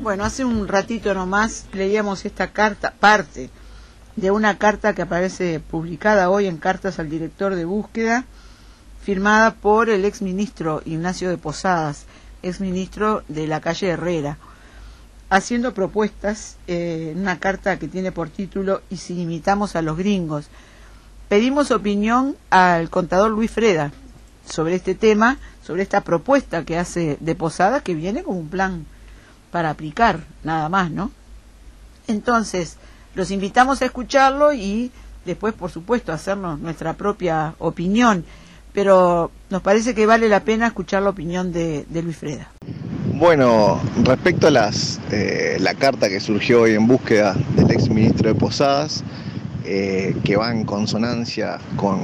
Bueno, hace un ratito nomás leíamos esta carta, parte de una carta que aparece publicada hoy en Cartas al Director de Búsqueda, firmada por el exministro Ignacio de Posadas, exministro de la calle Herrera, haciendo propuestas en una carta que tiene por título "Y si imitamos a los gringos". Pedimos opinión al contador Luis Freda sobre este tema, sobre esta propuesta que hace de Posadas, que viene como un plan para aplicar, nada más, ¿no? Entonces, los invitamos a escucharlo y después, por supuesto, hacernos nuestra propia opinión, pero nos parece que vale la pena escuchar la opinión de Luis Freda. Bueno, respecto a la carta que surgió hoy en búsqueda del ex ministro de Posadas, que va en consonancia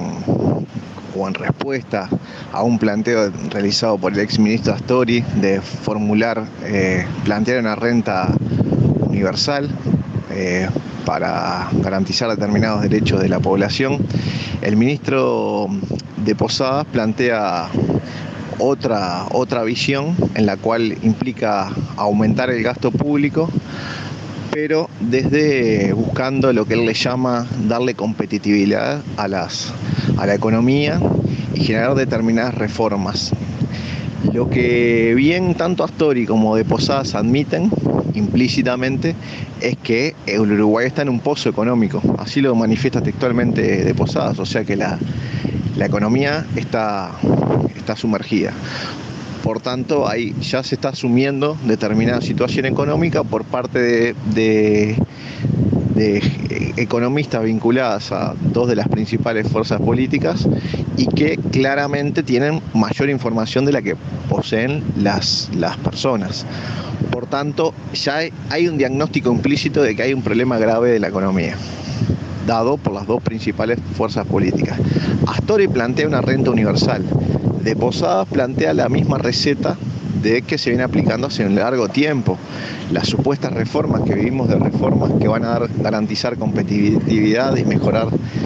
o en respuesta a un planteo realizado por el ex ministro Astori de plantear una renta universal para garantizar determinados derechos de la población. El ministro de Posadas plantea otra visión en la cual implica aumentar el gasto público, pero desde buscando lo que él le llama darle competitividad a la economía y generar determinadas reformas. Lo que bien tanto Astori como de Posadas admiten implícitamente es que el Uruguay está en un pozo económico, así lo manifiesta textualmente de Posadas, o sea que la economía está sumergida. Por tanto, ahí ya se está asumiendo determinada situación económica por parte de economistas vinculadas a dos de las principales fuerzas políticas y que claramente tienen mayor información de la que poseen las personas. Por tanto, ya hay un diagnóstico implícito de que hay un problema grave de la economía, dado por las dos principales fuerzas políticas. Astori plantea una renta universal. De Posadas plantea la misma receta de que se viene aplicando hace un largo tiempo. Las supuestas reformas que vivimos de reformas que van a garantizar competitividad y mejorar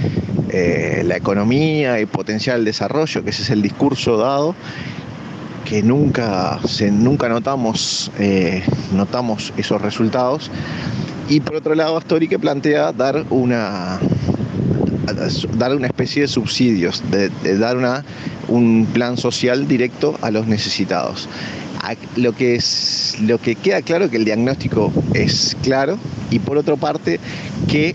la economía y potenciar el desarrollo, que ese es el discurso dado, que nunca notamos esos resultados. Y por otro lado, Astori que plantea dar una especie de subsidios, de dar un plan social directo a los necesitados. Lo que queda claro es que el diagnóstico es claro y por otra parte que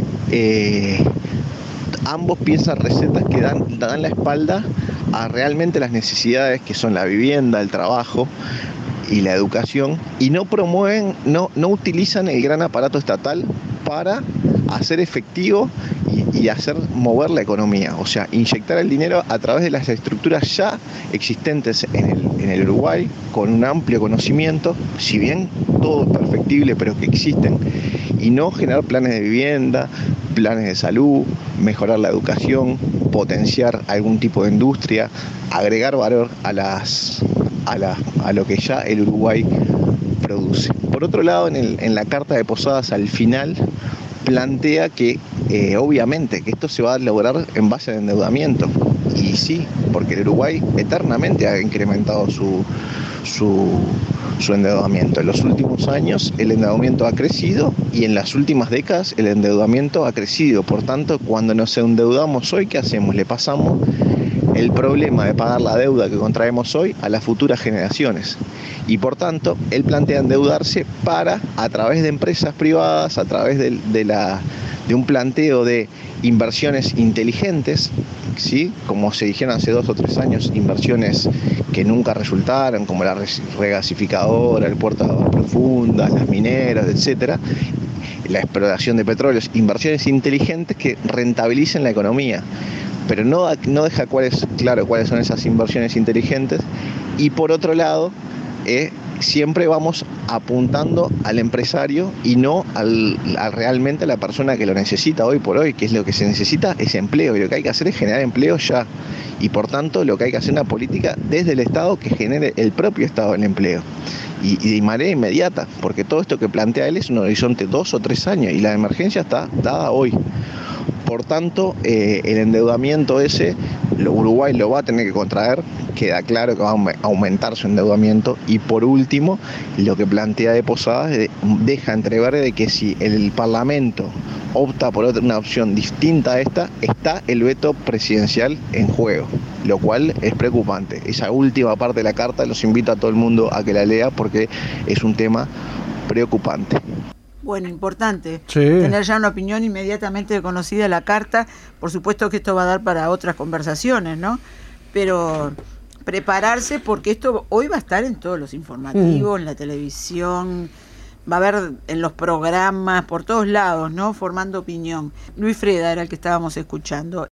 ambos piensan recetas que dan la espalda a realmente las necesidades que son la vivienda, el trabajo y la educación, y no promueven, no utilizan el gran aparato estatal para hacer efectivo y hacer mover la economía, o sea, inyectar el dinero a través de las estructuras ya existentes en el Uruguay, con un amplio conocimiento, si bien todo es perfectible, pero que existen, y no generar planes de vivienda, planes de salud, mejorar la educación, potenciar algún tipo de industria, agregar valor a lo que ya el Uruguay produce. Por otro lado, en la carta de Posadas al final plantea que obviamente que esto se va a lograr en base al endeudamiento, y sí, porque el Uruguay eternamente ha incrementado su endeudamiento. En los últimos años el endeudamiento ha crecido y en las últimas décadas el endeudamiento ha crecido. Por tanto, cuando nos endeudamos hoy, ¿qué hacemos? Le pasamos el problema de pagar la deuda que contraemos hoy a las futuras generaciones. Y por tanto, él plantea endeudarse para, a través de empresas privadas, a través de un planteo de inversiones inteligentes, ¿sí? Como se dijeron hace 2 o 3 años, inversiones que nunca resultaron, como la regasificadora, el puerto de aguas profundas, las mineras, etcétera, la exploración de petróleos, inversiones inteligentes que rentabilicen la economía. Pero no deja claro cuáles son esas inversiones inteligentes. Y por otro lado, siempre vamos apuntando al empresario y no realmente a la persona que lo necesita hoy por hoy, que es lo que se necesita es empleo, y lo que hay que hacer es generar empleo ya. Y por tanto, lo que hay que hacer es una política desde el Estado que genere el propio Estado el empleo. Y de manera inmediata, porque todo esto que plantea él es un horizonte 2 o 3 años y la emergencia está dada hoy. Por tanto, el endeudamiento ese, Uruguay lo va a tener que contraer, queda claro que va a aumentar su endeudamiento. Y por último, lo que plantea de Posadas deja entrever de que si el Parlamento opta por una opción distinta a esta, está el veto presidencial en juego, lo cual es preocupante. Esa última parte de la carta los invito a todo el mundo a que la lea porque es un tema preocupante. Bueno, importante tener ya una opinión inmediatamente conocida de la carta. Por supuesto que esto va a dar para otras conversaciones, ¿no? Pero prepararse porque esto hoy va a estar en todos los informativos, en la televisión, va a haber en los programas, por todos lados, ¿no? Formando opinión. Luis Freda era el que estábamos escuchando.